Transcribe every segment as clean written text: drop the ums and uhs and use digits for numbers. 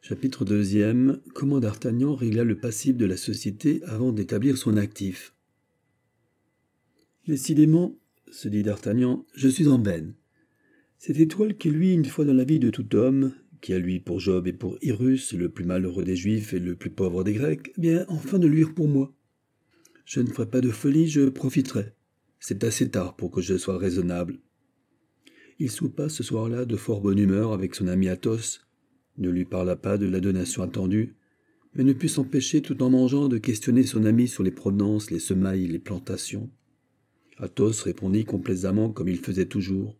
Chapitre 2. Comment d'Artagnan régla le passif de la société avant d'établir son actif. Décidément, se dit d'Artagnan, je suis en veine. Cette étoile qui luit une fois dans la vie de tout homme, qui a lui pour Job et pour Irus, le plus malheureux des Juifs et le plus pauvre des Grecs, vient enfin de luire pour moi. Je ne ferai pas de folie, je profiterai. C'est assez tard pour que je sois raisonnable. Il soupa ce soir-là de fort bonne humeur avec son ami Athos, ne lui parla pas de la donation attendue, mais ne put s'empêcher tout en mangeant de questionner son ami sur les provenances, les semailles, les plantations. Athos répondit complaisamment comme il faisait toujours.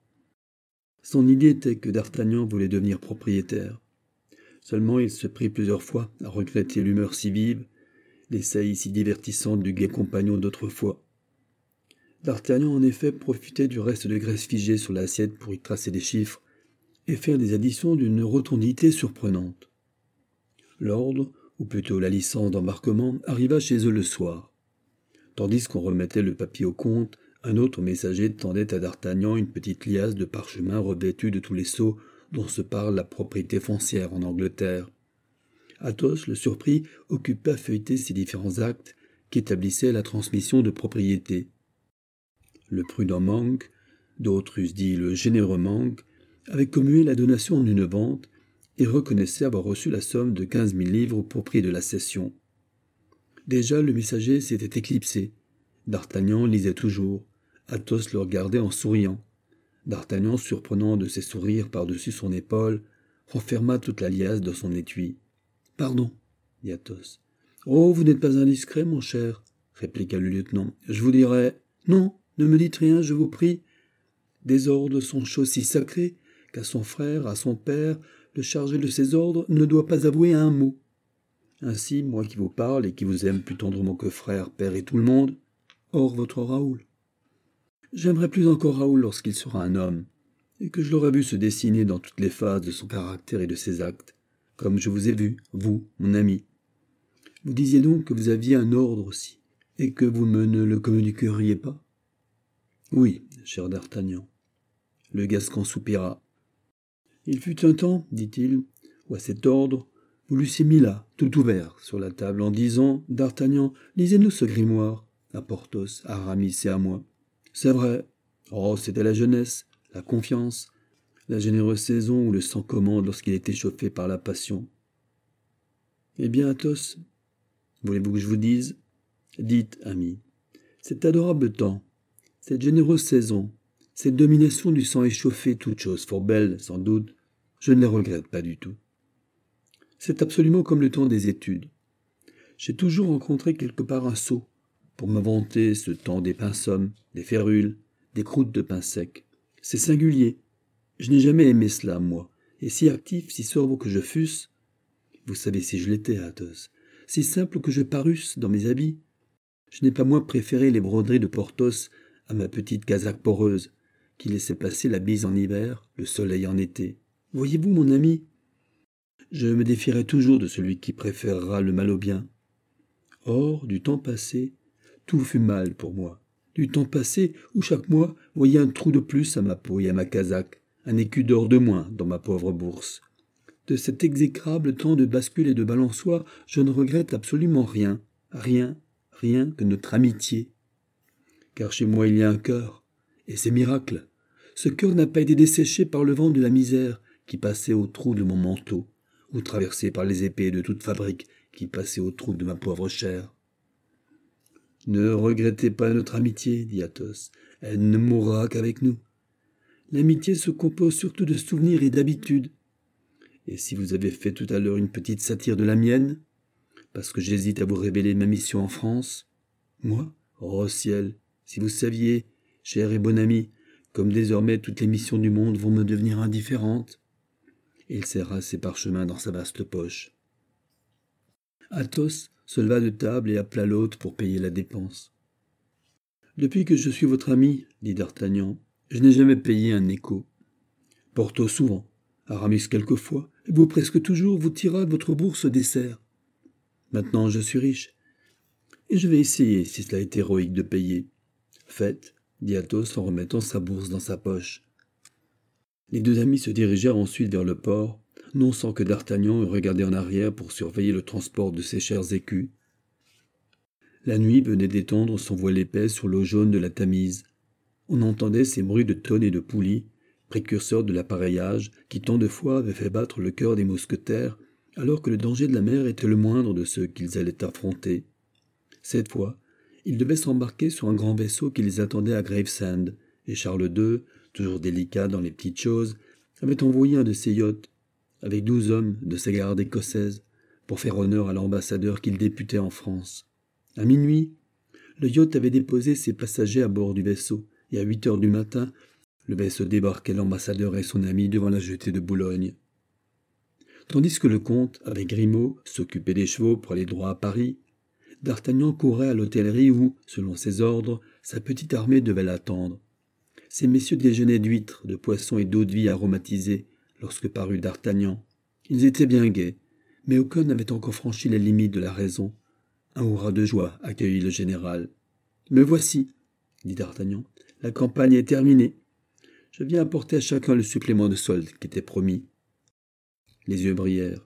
Son idée était que d'Artagnan voulait devenir propriétaire. Seulement il se prit plusieurs fois à regretter l'humeur si vive, l'essaye si divertissante du gai compagnon d'autrefois. D'Artagnan en effet profitait du reste de graisse figée sur l'assiette pour y tracer des chiffres et faire des additions d'une rotondité surprenante. L'ordre, ou plutôt la licence d'embarquement, arriva chez eux le soir. Tandis qu'on remettait le papier au compte, un autre messager tendait à d'Artagnan une petite liasse de parchemin revêtue de tous les sceaux dont se parle la propriété foncière en Angleterre. Athos, le surpris, occupé à feuilleter ces différents actes qui établissaient la transmission de propriété. Le prudent Monk, d'autres eussent dit le généreux Monk, avait commué la donation en une vente et reconnaissait avoir reçu la somme de 15 000 livres pour prix de la cession. Déjà le messager s'était éclipsé. D'Artagnan lisait toujours. Athos le regardait en souriant. D'Artagnan, surprenant de ses sourires par-dessus son épaule, renferma toute la liasse dans son étui. « Pardon, dit Athos. « Oh, vous n'êtes pas indiscret, mon cher, répliqua le lieutenant. Je vous dirai... Non, ne me dites rien, je vous prie. Des ordres sont choses si sacrées qu'à son frère, à son père, le chargé de ces ordres ne doit pas avouer un mot. Ainsi, moi qui vous parle et qui vous aime plus tendrement que frère, père et tout le monde, hors votre Raoul. J'aimerais plus encore Raoul lorsqu'il sera un homme, et que je l'aurai vu se dessiner dans toutes les phases de son caractère et de ses actes, comme je vous ai vu, vous, mon ami. Vous disiez donc que vous aviez un ordre aussi, et que vous ne le communiqueriez pas? Oui, cher d'Artagnan. Le Gascon soupira. Il fut un temps, dit-il, où à cet ordre, vous l'eussiez mis là, tout ouvert, sur la table, en disant, d'Artagnan, lisez-nous ce grimoire, à Porthos, à Aramis et à moi. C'est vrai. Oh, c'était la jeunesse, la confiance, la généreuse saison où le sang commande lorsqu'il est échauffé par la passion. Eh bien, Athos, voulez-vous que je vous dise? Dites, ami, cet adorable temps, cette généreuse saison, cette domination du sang échauffé, toutes choses fort belles, sans doute, je ne les regrette pas du tout. C'est absolument comme le temps des études. J'ai toujours rencontré quelque part un sot pour me vanter ce temps des pinsommes, des férules, des croûtes de pain sec. C'est singulier. Je n'ai jamais aimé cela, moi, et si actif, si sobre que je fusse, vous savez si je l'étais, Athos, si simple que je parusse dans mes habits, je n'ai pas moins préféré les broderies de Porthos à ma petite casaque poreuse, qui laissait passer la bise en hiver, le soleil en été. Voyez-vous, mon ami, je me défierai toujours de celui qui préférera le mal au bien. Or, du temps passé, tout fut mal pour moi. Du temps passé où chaque mois voyait un trou de plus à ma peau et à ma casaque, un écu d'or de moins dans ma pauvre bourse. De cet exécrable temps de bascule et de balançoire, je ne regrette absolument rien, rien que notre amitié. Car chez moi il y a un cœur, et c'est miracle. Ce cœur n'a pas été desséché par le vent de la misère qui passait au trou de mon manteau, ou traversé par les épées de toute fabrique qui passaient au trou de ma pauvre chair. Ne regrettez pas notre amitié, dit Athos, elle ne mourra qu'avec nous. L'amitié se compose surtout de souvenirs et d'habitudes. Et si vous avez fait tout à l'heure une petite satire de la mienne, parce que j'hésite à vous révéler ma mission en France, moi, oh ciel, si vous saviez, cher et bon ami, comme désormais toutes les missions du monde vont me devenir indifférentes. Il serra ses parchemins dans sa vaste poche. Athos se leva de table et appela l'hôte pour payer la dépense. « Depuis que je suis votre ami, dit d'Artagnan, je n'ai jamais payé un écho. Porthos souvent, Aramis quelquefois, et vous presque toujours vous tirâtes votre bourse au dessert. Maintenant je suis riche, et je vais essayer, si cela est héroïque, de payer. Faites, dit Athos en remettant sa bourse dans sa poche. Les deux amis se dirigèrent ensuite vers le port, non sans que d'Artagnan eût regardé en arrière pour surveiller le transport de ses chers écus. La nuit venait d'étendre son voile épais sur l'eau jaune de la Tamise. On entendait ces bruits de tonnes et de poulies, précurseurs de l'appareillage qui tant de fois avaient fait battre le cœur des mousquetaires, alors que le danger de la mer était le moindre de ceux qu'ils allaient affronter. Cette fois, ils devaient s'embarquer sur un grand vaisseau qui les attendait à Gravesend, et Charles II, toujours délicat dans les petites choses, avait envoyé un de ses yachts, avec 12 hommes de sa garde écossaise, pour faire honneur à l'ambassadeur qu'il députait en France. À minuit, le yacht avait déposé ses passagers à bord du vaisseau, et à 8 heures du matin, le vaisseau débarquait l'ambassadeur et son ami devant la jetée de Boulogne. Tandis que le comte, avec Grimaud, s'occupait des chevaux pour aller droit à Paris, d'Artagnan courait à l'hôtellerie où, selon ses ordres, sa petite armée devait l'attendre. Ces messieurs déjeunaient d'huîtres, de poissons et d'eau-de-vie aromatisée lorsque parut d'Artagnan. Ils étaient bien gais, mais aucun n'avait encore franchi les limites de la raison. Un hurrah de joie accueillit le général. « Me voici, » dit d'Artagnan. « La campagne est terminée. Je viens apporter à chacun le supplément de solde qui était promis. » Les yeux brillèrent.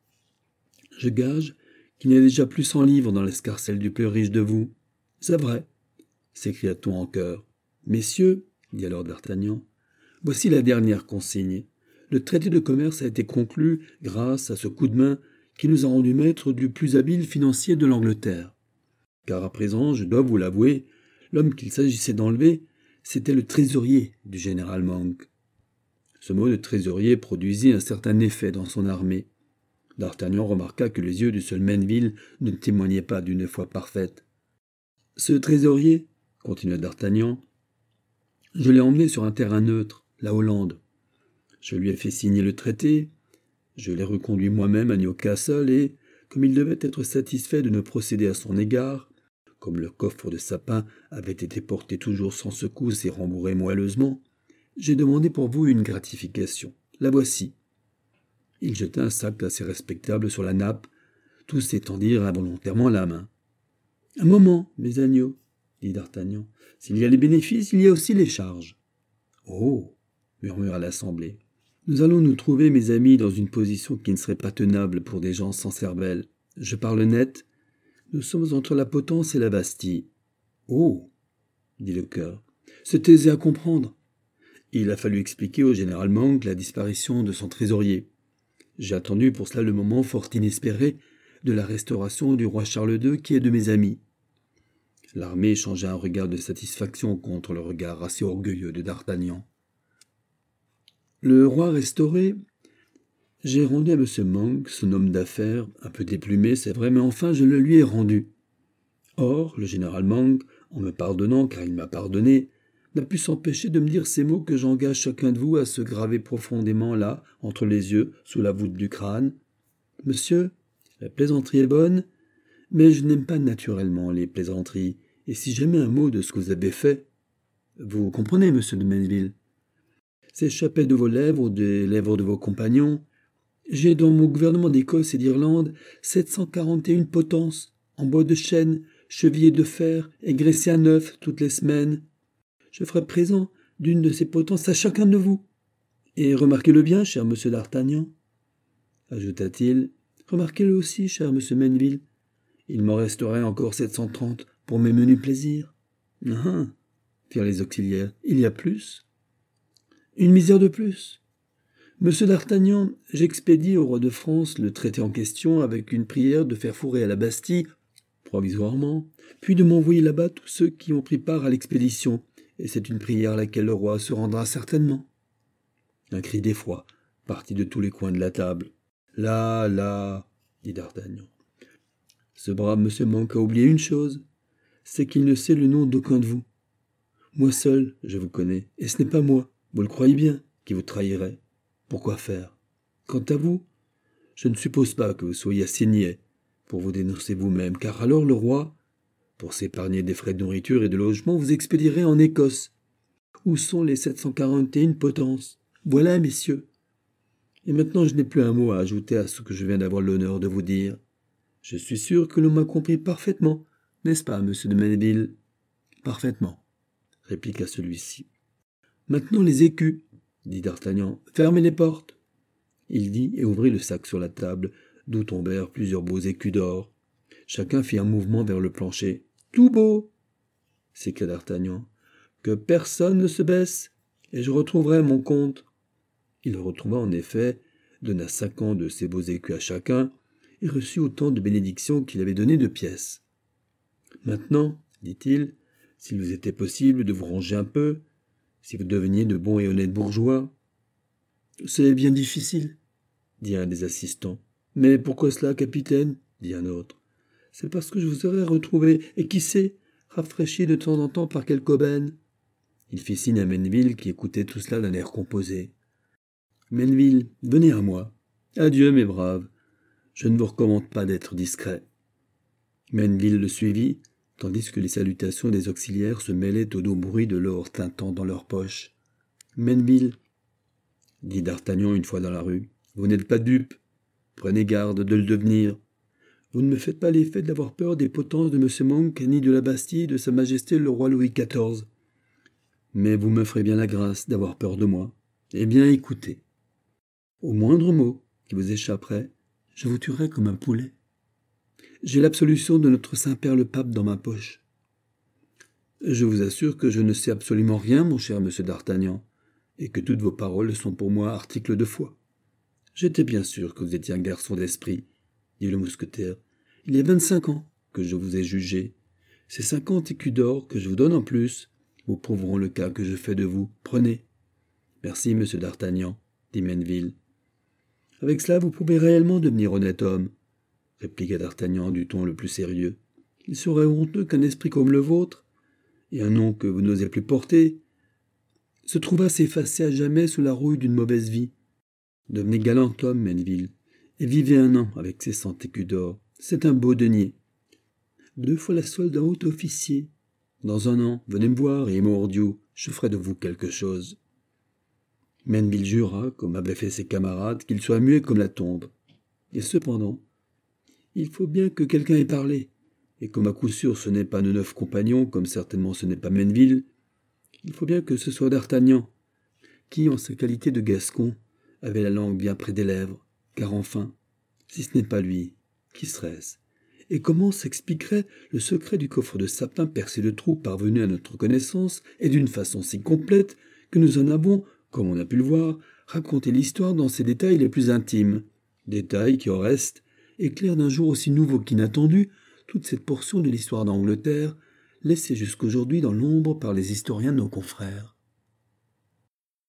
« Je gage qu'il n'y a déjà plus 100 livres dans l'escarcelle du plus riche de vous. »« C'est vrai, » s'écria-t-on en chœur. « Messieurs, » dit alors d'Artagnan, « voici la dernière consigne. Le traité de commerce a été conclu grâce à ce coup de main qui nous a rendu maîtres du plus habile financier de l'Angleterre. Car à présent, je dois vous l'avouer, l'homme qu'il s'agissait d'enlever, c'était le trésorier du général Monk. » Ce mot de trésorier produisit un certain effet dans son armée. D'Artagnan remarqua que les yeux du seul Mainville ne témoignaient pas d'une foi parfaite. « Ce trésorier, » continua d'Artagnan, « je l'ai emmené sur un terrain neutre, la Hollande. Je lui ai fait signer le traité, je l'ai reconduit moi-même à Newcastle et, comme il devait être satisfait de nos procédés à son égard, comme le coffre de sapin avait été porté toujours sans secousse et rembourré moelleusement, j'ai demandé pour vous une gratification. La voici. » Il jeta un sac assez respectable sur la nappe. Tous s'étendirent involontairement la main. « Un moment, mes agneaux, » dit d'Artagnan. « S'il y a les bénéfices, il y a aussi les charges. »« Oh !» murmura l'assemblée. « Nous allons nous trouver, mes amis, dans une position qui ne serait pas tenable pour des gens sans cervelle. Je parle net. Nous sommes entre la Potence et la Bastille. »« Oh !» dit le chœur. « C'est aisé à comprendre. » Il a fallu expliquer au général Monk la disparition de son trésorier. J'ai attendu pour cela le moment fort inespéré de la restauration du roi Charles II qui est de mes amis. L'armée échangea un regard de satisfaction contre le regard assez orgueilleux de d'Artagnan. Le roi restauré, j'ai rendu à M. Monk, son homme d'affaires, un peu déplumé, c'est vrai, mais enfin je le lui ai rendu. Or, le général Monk, en me pardonnant, car il m'a pardonné, n'a pu s'empêcher de me dire ces mots que j'engage chacun de vous à se graver profondément là, entre les yeux, sous la voûte du crâne. « Monsieur, la plaisanterie est bonne, mais je n'aime pas naturellement les plaisanteries, et si jamais un mot de ce que vous avez fait, vous comprenez, monsieur de Mainville, s'échappait de vos lèvres ou des lèvres de vos compagnons, j'ai dans mon gouvernement d'Écosse et d'Irlande 741 potences, en bois de chêne, chevillées de fer et graissées à neuf toutes les semaines. Je ferai présent d'une de ces potences à chacun de vous. Et remarquez-le bien, cher monsieur d'Artagnan, ajouta-t-il, remarquez-le aussi, cher monsieur Mainville. Il m'en resterait encore 730 pour mes menus plaisirs. Ah, firent les auxiliaires, il y a plus. Une misère de plus. Monsieur d'Artagnan, j'expédie au roi de France le traité en question avec une prière de faire fourrer à la Bastille, provisoirement, puis de m'envoyer là-bas tous ceux qui ont pris part à l'expédition, et c'est une prière à laquelle le roi se rendra certainement. Un cri d'effroi partit de tous les coins de la table. Là, là, dit d'Artagnan. Ce brave monsieur Monk a oublié une chose, c'est qu'il ne sait le nom d'aucun de vous. Moi seul, je vous connais, et ce n'est pas moi, vous le croyez bien, qui vous trahirait. Pourquoi faire? Quant à vous, je ne suppose pas que vous soyez assez niais pour vous dénoncer vous-même, car alors le roi, pour s'épargner des frais de nourriture et de logement, vous expédierait en Écosse. Où sont les 741 potences? Voilà, messieurs. Et maintenant, je n'ai plus un mot à ajouter à ce que je viens d'avoir l'honneur de vous dire. Je suis sûr que l'on m'a compris parfaitement, n'est-ce pas, monsieur de Mainville? Parfaitement, répliqua celui-ci. Maintenant les écus, dit d'Artagnan, fermez les portes. Il dit et ouvrit le sac sur la table, d'où tombèrent plusieurs beaux écus d'or. Chacun fit un mouvement vers le plancher. « Tout beau !» s'écria d'Artagnan. « Que personne ne se baisse, et je retrouverai mon compte. » Il le retrouva en effet, donna 50 de ces beaux écus à chacun, et reçut autant de bénédictions qu'il avait donné de pièces. « Maintenant, dit-il, s'il vous était possible de vous ranger un peu, si vous deveniez de bons et honnêtes bourgeois. »« C'est bien difficile, dit un des assistants. « Mais pourquoi cela, capitaine ?» dit un autre. « C'est parce que je vous aurais retrouvé, et qui sait, rafraîchi de temps en temps par quelque aubaine. » Il fit signe à Menneville qui écoutait tout cela d'un air composé. « Menneville, venez à moi. Adieu, mes braves. Je ne vous recommande pas d'être discret. » Menneville le suivit, tandis que les salutations des auxiliaires se mêlaient au doux bruit de l'or tintant dans leurs poches. « Menneville, dit d'Artagnan une fois dans la rue, vous n'êtes pas dupe. Prenez garde de le devenir. Vous ne me faites pas l'effet d'avoir peur des potences de M. Monk, ni de la Bastille et de Sa Majesté le roi Louis XIV. Mais vous me ferez bien la grâce d'avoir peur de moi. Eh bien, écoutez. Au moindre mot qui vous échapperait, je vous tuerai comme un poulet. J'ai l'absolution de notre Saint-Père le Pape dans ma poche. Je vous assure que je ne sais absolument rien, mon cher monsieur d'Artagnan, et que toutes vos paroles sont pour moi articles de foi. J'étais bien sûr que vous étiez un garçon d'esprit, dit le mousquetaire. Il y a 25 ans que je vous ai jugé. Ces 50 écus d'or que je vous donne en plus vous prouveront le cas que je fais de vous. Prenez. Merci, monsieur d'Artagnan, dit Menneville. Avec cela, vous pouvez réellement devenir honnête homme, répliqua d'Artagnan du ton le plus sérieux. Il serait honteux qu'un esprit comme le vôtre, et un nom que vous n'osez plus porter, se trouvât s'effacer à jamais sous la rouille d'une mauvaise vie. Devenez galant homme, Menneville, et vivez 1 an avec ces 100 écus d'or. C'est un beau denier. 2 fois la solde d'un haut officier. Dans 1 an, venez me voir, et mordieu, je ferai de vous quelque chose. Menneville jura, comme avaient fait ses camarades, qu'il soit muet comme la tombe. Et cependant, il faut bien que quelqu'un ait parlé, et comme à coup sûr ce n'est pas nos 9 compagnons, comme certainement ce n'est pas Menneville, il faut bien que ce soit d'Artagnan, qui, en sa qualité de Gascon, avait la langue bien près des lèvres, car enfin, si ce n'est pas lui, qui serait-ce? Et comment s'expliquerait le secret du coffre de sapin percé de trous parvenu à notre connaissance, et d'une façon si complète que nous en avons, comme on a pu le voir, raconté l'histoire dans ses détails les plus intimes, détails qui, au reste, éclairent d'un jour aussi nouveau qu'inattendu toute cette portion de l'histoire d'Angleterre, laissée jusqu'aujourd'hui dans l'ombre par les historiens de nos confrères.